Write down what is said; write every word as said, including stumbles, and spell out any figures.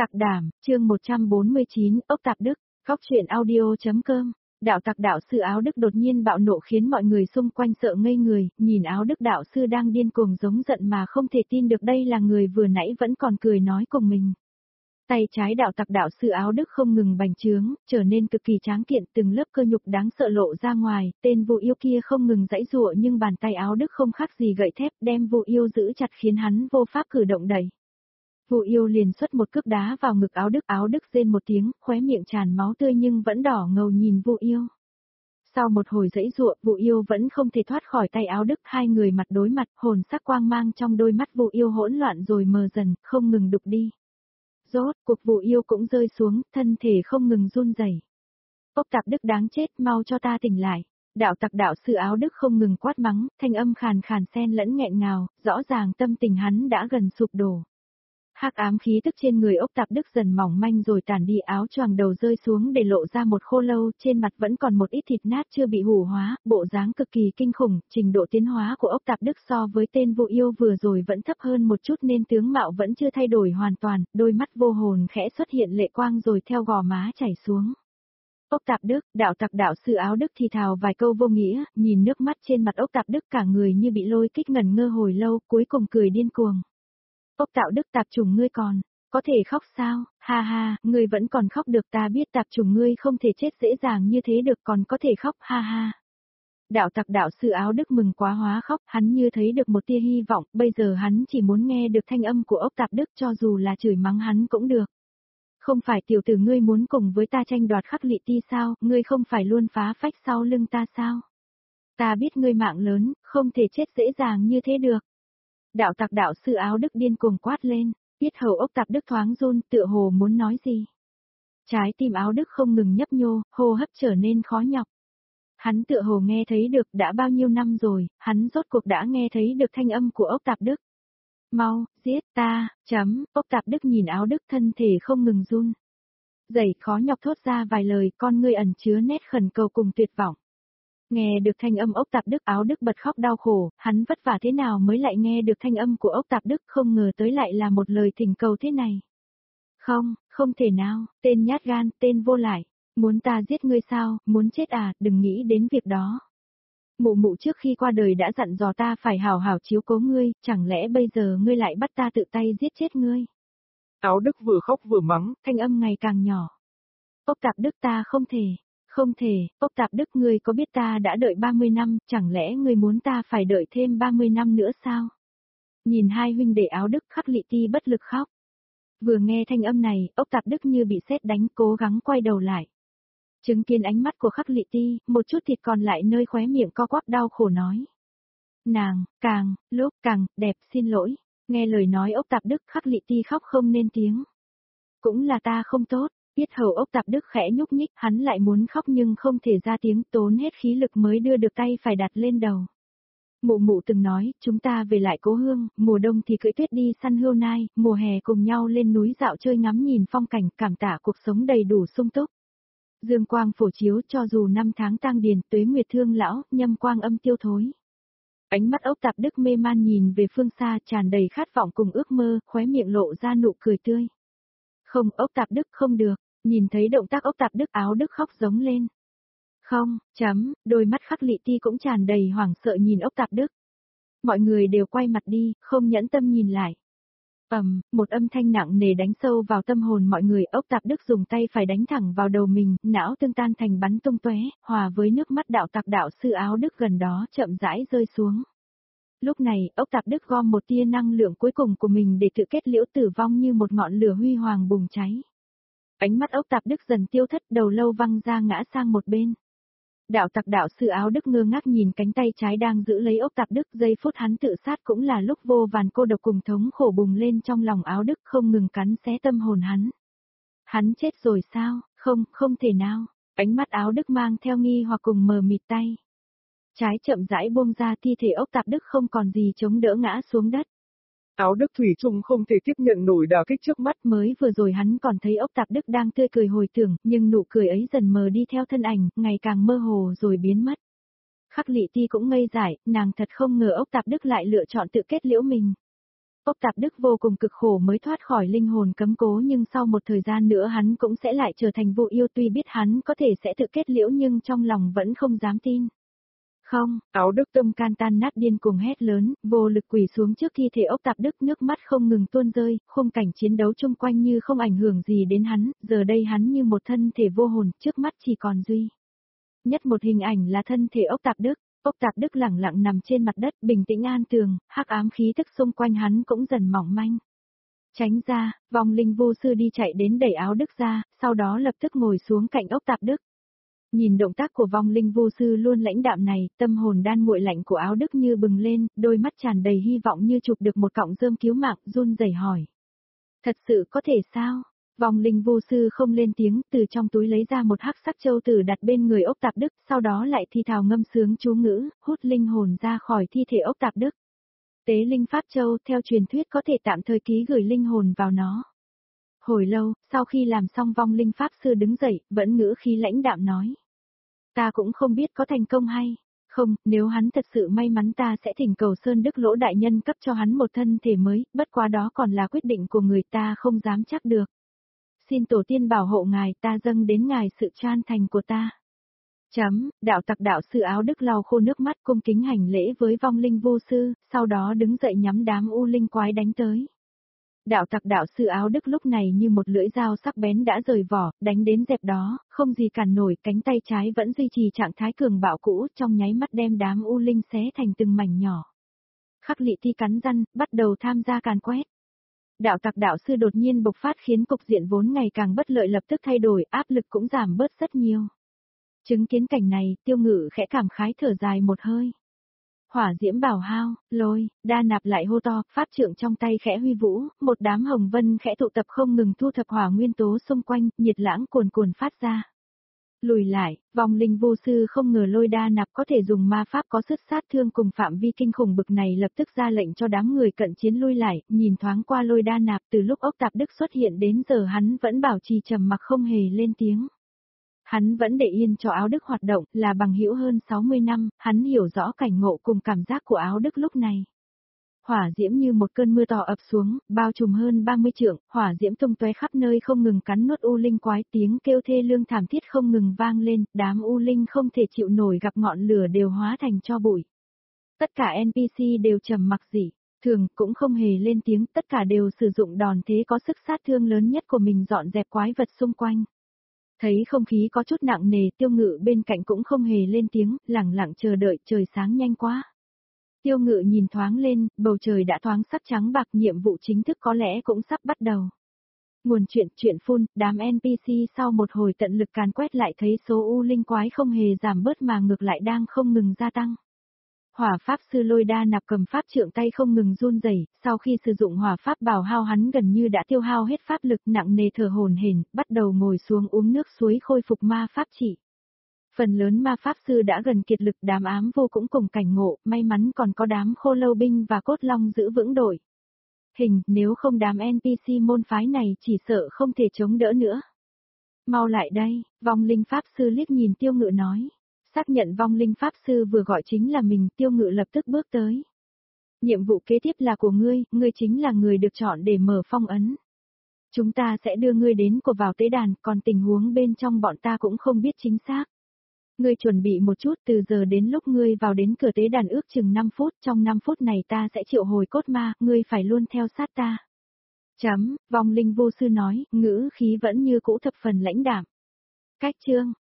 Tặc đảm, chương một trăm bốn mươi chín, ốc tạp Đức, Cóc truyện audio.com. Đạo tặc đạo sư áo Đức đột nhiên bạo nộ khiến mọi người xung quanh sợ ngây người, nhìn áo Đức đạo sư đang điên cuồng giống giận mà không thể tin được đây là người vừa nãy vẫn còn cười nói cùng mình. Tay trái đạo tặc đạo sư áo Đức không ngừng bành trướng, trở nên cực kỳ tráng kiện, từng lớp cơ nhục đáng sợ lộ ra ngoài, tên Vu Yêu kia không ngừng giãy giụa nhưng bàn tay áo Đức không khác gì gậy thép đem Vu Yêu giữ chặt khiến hắn vô pháp cử động đẩy. Vu Yêu liền xuất một cước đá vào ngực áo Đức, áo Đức rên một tiếng, khóe miệng tràn máu tươi nhưng vẫn đỏ ngầu nhìn Vu Yêu. Sau một hồi giãy giụa, Vu Yêu vẫn không thể thoát khỏi tay áo Đức, hai người mặt đối mặt, hồn sắc quang mang trong đôi mắt Vu Yêu hỗn loạn rồi mờ dần, không ngừng đục đi. Rốt cuộc Vu Yêu cũng rơi xuống, thân thể không ngừng run rẩy. Ốc tạp Đức đáng chết, mau cho ta tỉnh lại. Đạo tặc đạo sư áo Đức không ngừng quát mắng, thanh âm khàn khàn xen lẫn nghẹn ngào, rõ ràng tâm tình hắn đã gần sụp đổ. Hắc ám khí tức trên người ốc tạp Đức dần mỏng manh rồi tản đi, áo choàng đầu rơi xuống để lộ ra một khô lâu, trên mặt vẫn còn một ít thịt nát chưa bị hủ hóa, bộ dáng cực kỳ kinh khủng, trình độ tiến hóa của ốc tạp Đức so với tên Vu Yêu vừa rồi vẫn thấp hơn một chút nên tướng mạo vẫn chưa thay đổi hoàn toàn, đôi mắt vô hồn khẽ xuất hiện lệ quang rồi theo gò má chảy xuống. Ốc tạp Đức, đạo tặc đạo sư áo Đức thì thào vài câu vô nghĩa, nhìn nước mắt trên mặt ốc tạp Đức cả người như bị lôi kích ngẩn ngơ hồi lâu, cuối cùng cười điên cuồng. Ốc tạo Đức tạp chủng ngươi còn, có thể khóc sao, ha ha, ngươi vẫn còn khóc được, ta biết tạp chủng ngươi không thể chết dễ dàng như thế được, còn có thể khóc, ha ha. Đạo tặc đạo sư áo Đức mừng quá hóa khóc, hắn như thấy được một tia hy vọng, bây giờ hắn chỉ muốn nghe được thanh âm của ốc tạp Đức cho dù là chửi mắng hắn cũng được. Không phải tiểu tử ngươi muốn cùng với ta tranh đoạt Khắc Lị Ti sao, ngươi không phải luôn phá phách sau lưng ta sao? Ta biết ngươi mạng lớn, không thể chết dễ dàng như thế được. Đạo tặc đạo sư áo Đức điên cuồng quát lên, biết hầu ốc tạp Đức thoáng run, tựa hồ muốn nói gì. Trái tim áo Đức không ngừng nhấp nhô, hô hấp trở nên khó nhọc. Hắn tựa hồ nghe thấy được, đã bao nhiêu năm rồi, hắn rốt cuộc đã nghe thấy được thanh âm của ốc tạp Đức. Mau, giết ta, chấm, ốc tạp Đức nhìn áo Đức thân thể không ngừng run. Dày khó nhọc thốt ra vài lời, con ngươi ẩn chứa nét khẩn cầu cùng tuyệt vọng. Nghe được thanh âm ốc tạp Đức, áo Đức bật khóc đau khổ, hắn vất vả thế nào mới lại nghe được thanh âm của ốc tạp Đức, không ngờ tới lại là một lời thỉnh cầu thế này. Không, không thể nào, tên nhát gan, tên vô lại, muốn ta giết ngươi sao, muốn chết à, đừng nghĩ đến việc đó. Mụ mụ trước khi qua đời đã dặn dò ta phải hảo hảo chiếu cố ngươi, chẳng lẽ bây giờ ngươi lại bắt ta tự tay giết chết ngươi. Áo Đức vừa khóc vừa mắng, thanh âm ngày càng nhỏ. Ốc tạp Đức ta không thể. Không thể, ốc tạp Đức ngươi có biết ta đã đợi ba mươi năm, chẳng lẽ ngươi muốn ta phải đợi thêm ba mươi năm nữa sao? Nhìn hai huynh đệ áo Đức, Khắc Lị Ti bất lực khóc. Vừa nghe thanh âm này, ốc tạp Đức như bị sét đánh, cố gắng quay đầu lại. Chứng kiến ánh mắt của Khắc Lị Ti, một chút thịt còn lại nơi khóe miệng co quắp đau khổ nói. Nàng, càng, lúc càng, đẹp, xin lỗi. Nghe lời nói ốc tạp Đức, Khắc Lị Ti khóc không nên tiếng. Cũng là ta không tốt. Biết hầu ốc tạp Đức khẽ nhúc nhích, hắn lại muốn khóc nhưng không thể ra tiếng, tốn hết khí lực mới đưa được tay phải đặt lên đầu. Mụ mụ từng nói, chúng ta về lại cố hương, mùa đông thì cưỡi tuyết đi săn hươu nai, mùa hè cùng nhau lên núi dạo chơi ngắm nhìn phong cảnh, cảm tả cuộc sống đầy đủ sung túc. Dương quang phổ chiếu cho dù năm tháng tang điền, tuế nguyệt thương lão, nhâm quang âm tiêu thối. Ánh mắt ốc tạp Đức mê man nhìn về phương xa, tràn đầy khát vọng cùng ước mơ, khóe miệng lộ ra nụ cười tươi. Không, ốc tạp Đức không được, nhìn thấy động tác ốc tạp Đức, áo Đức khóc giống lên. Không, chấm, đôi mắt Khắc Lị Ti cũng tràn đầy hoảng sợ nhìn ốc tạp Đức. Mọi người đều quay mặt đi, không nhẫn tâm nhìn lại. Ầm, một âm thanh nặng nề đánh sâu vào tâm hồn mọi người, ốc tạp Đức dùng tay phải đánh thẳng vào đầu mình, não tương tan thành bắn tung tóe, hòa với nước mắt đạo tặc đạo sư áo Đức gần đó chậm rãi rơi xuống. Lúc này, ốc tạp Đức gom một tia năng lượng cuối cùng của mình để tự kết liễu tử vong như một ngọn lửa huy hoàng bùng cháy. Ánh mắt ốc tạp Đức dần tiêu thất, đầu lâu văng ra ngã sang một bên. Đạo tặc đạo sư áo Đức ngơ ngác nhìn cánh tay trái đang giữ lấy ốc tạp Đức, giây phút hắn tự sát cũng là lúc vô vàn cô độc cùng thống khổ bùng lên trong lòng áo Đức, không ngừng cắn xé tâm hồn hắn. Hắn chết rồi sao? Không, không thể nào. Ánh mắt áo Đức mang theo nghi hoặc cùng mờ mịt tay. Trái chậm rãi buông ra, thi thể ốc tạp Đức không còn gì chống đỡ ngã xuống đất. Áo Đức thủy chung không thể tiếp nhận nổi đả kích trước mắt, mới vừa rồi hắn còn thấy ốc tạp Đức đang tươi cười hồi tưởng, nhưng nụ cười ấy dần mờ đi theo thân ảnh, ngày càng mơ hồ rồi biến mất. Khắc Lị Ti cũng ngây dại, nàng thật không ngờ ốc tạp Đức lại lựa chọn tự kết liễu mình. Ốc Tạp Đức vô cùng cực khổ mới thoát khỏi linh hồn cấm cố, nhưng sau một thời gian nữa hắn cũng sẽ lại trở thành vô yêu, tuy biết hắn có thể sẽ tự kết liễu nhưng trong lòng vẫn không dám tin. Không, Áo Đức tâm can tan nát, điên cuồng hét lớn, vô lực quỳ xuống trước thi thể Ốc Tạp Đức, nước mắt không ngừng tuôn rơi, khung cảnh chiến đấu chung quanh như không ảnh hưởng gì đến hắn, giờ đây hắn như một thân thể vô hồn, trước mắt chỉ còn duy nhất một hình ảnh là thân thể Ốc Tạp Đức. Ốc Tạp Đức lẳng lặng nằm trên mặt đất, bình tĩnh an tường, hắc ám khí tức xung quanh hắn cũng dần mỏng manh. Tránh ra, vong linh vô sư đi chạy đến đẩy Áo Đức ra, sau đó lập tức ngồi xuống cạnh Ốc Tạp Đức. Nhìn động tác của vong linh vô sư luôn lãnh đạm này, tâm hồn đan nguội lạnh của Áo Đức như bừng lên, đôi mắt tràn đầy hy vọng như chụp được một cọng rơm cứu mạng, run rẩy hỏi. Thật sự có thể sao? Vong linh vô sư không lên tiếng, từ trong túi lấy ra một hắc sắc châu tử đặt bên người Ốc Tạp Đức, sau đó lại thi thào ngâm sướng chú ngữ, hút linh hồn ra khỏi thi thể Ốc Tạp Đức. Tế linh pháp châu, theo truyền thuyết có thể tạm thời ký gửi linh hồn vào nó. Hồi lâu, sau khi làm xong, vong linh pháp sư đứng dậy, vẫn ngữ khí lãnh đạm nói. Ta cũng không biết có thành công hay không, nếu hắn thật sự may mắn ta sẽ thỉnh cầu Sơn Đức Lỗ đại nhân cấp cho hắn một thân thể mới, bất quá đó còn là quyết định của người, ta không dám chắc được. Xin tổ tiên bảo hộ ngài, ta dâng đến ngài sự chan thành của ta. Chấm, đạo tặc đạo sư Áo Đức lau khô nước mắt, cung kính hành lễ với vong linh vô sư, sau đó đứng dậy nhắm đám u linh quái đánh tới. Đạo tặc đạo sư Áo Đức lúc này như một lưỡi dao sắc bén đã rời vỏ, đánh đến dẹp đó, không gì cản nổi, cánh tay trái vẫn duy trì trạng thái cường bạo cũ, trong nháy mắt đem đám u linh xé thành từng mảnh nhỏ. Khắc Lị Ti cắn răng, bắt đầu tham gia càn quét. Đạo tặc đạo sư đột nhiên bộc phát khiến cục diện vốn ngày càng bất lợi lập tức thay đổi, áp lực cũng giảm bớt rất nhiều. Chứng kiến cảnh này, Tiêu Ngự khẽ cảm khái thở dài một hơi. Hỏa diễm bảo hao, lôi, đa nạp lại hô to, pháp trượng trong tay khẽ huy vũ, một đám hồng vân khẽ tụ tập không ngừng thu thập hỏa nguyên tố xung quanh, nhiệt lãng cuồn cuồn phát ra. Lùi lại, vong linh vô sư không ngờ lôi đa nạp có thể dùng ma pháp có sức sát thương cùng phạm vi kinh khủng bực này, lập tức ra lệnh cho đám người cận chiến lui lại, nhìn thoáng qua lôi đa nạp, từ lúc Ốc Tạp Đức xuất hiện đến giờ hắn vẫn bảo trì trầm mặc không hề lên tiếng. Hắn vẫn để yên cho Áo Đức hoạt động, là bằng hữu hơn sáu mươi năm, hắn hiểu rõ cảnh ngộ cùng cảm giác của Áo Đức lúc này. Hỏa diễm như một cơn mưa to ập xuống, bao trùm hơn ba mươi trượng, hỏa diễm tung tóe khắp nơi không ngừng cắn nuốt u linh quái, tiếng kêu thê lương thảm thiết không ngừng vang lên, đám u linh không thể chịu nổi gặp ngọn lửa đều hóa thành tro bụi. Tất cả en pê xê đều trầm mặc dị, thường cũng không hề lên tiếng, tất cả đều sử dụng đòn thế có sức sát thương lớn nhất của mình dọn dẹp quái vật xung quanh. Thấy không khí có chút nặng nề, Tiêu Ngự bên cạnh cũng không hề lên tiếng, lẳng lặng chờ đợi, trời sáng nhanh quá. Tiêu Ngự nhìn thoáng lên, bầu trời đã thoáng sắc trắng bạc, nhiệm vụ chính thức có lẽ cũng sắp bắt đầu. Nguồn chuyện, chuyện phun, đám en pê xê sau một hồi tận lực càn quét lại thấy số u linh quái không hề giảm bớt mà ngược lại đang không ngừng gia tăng. Hỏa pháp sư Lôi Đa Nạp cầm pháp trượng tay không ngừng run rẩy, sau khi sử dụng hỏa pháp bảo hao hắn gần như đã tiêu hao hết pháp lực, nặng nề thở hổn hển, bắt đầu ngồi xuống uống nước suối khôi phục ma pháp trị. Phần lớn ma pháp sư đã gần kiệt lực, đám ám vô cũng cùng cảnh ngộ, may mắn còn có đám khô lâu binh và cốt long giữ vững đội hình, nếu không đám en pê xê môn phái này chỉ sợ không thể chống đỡ nữa. Mau lại đây, vong linh pháp sư liếc nhìn Tiêu Ngự nói. Xác nhận vong linh pháp sư vừa gọi chính là mình, Tiêu Ngự lập tức bước tới. Nhiệm vụ kế tiếp là của ngươi, ngươi chính là người được chọn để mở phong ấn. Chúng ta sẽ đưa ngươi đến của vào tế đàn, còn tình huống bên trong bọn ta cũng không biết chính xác. Ngươi chuẩn bị một chút, từ giờ đến lúc ngươi vào đến cửa tế đàn ước chừng năm phút, trong năm phút này ta sẽ triệu hồi cốt ma, ngươi phải luôn theo sát ta. Chấm, vong linh vô sư nói, ngữ khí vẫn như cũ thập phần lãnh đạm. Cách chương